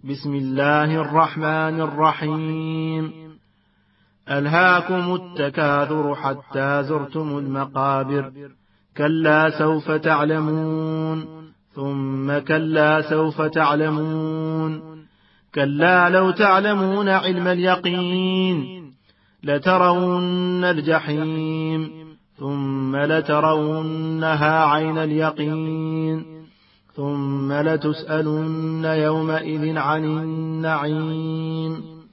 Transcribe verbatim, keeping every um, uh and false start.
بسم الله الرحمن الرحيم. ألهاكم التكاثر حتى زرتم المقابر، كلا سوف تعلمون، ثم كلا سوف تعلمون، كلا لو تعلمون علم اليقين لترون الجحيم، ثم لترونها عين اليقين، ثم لتسألن يومئذ عن النعيم.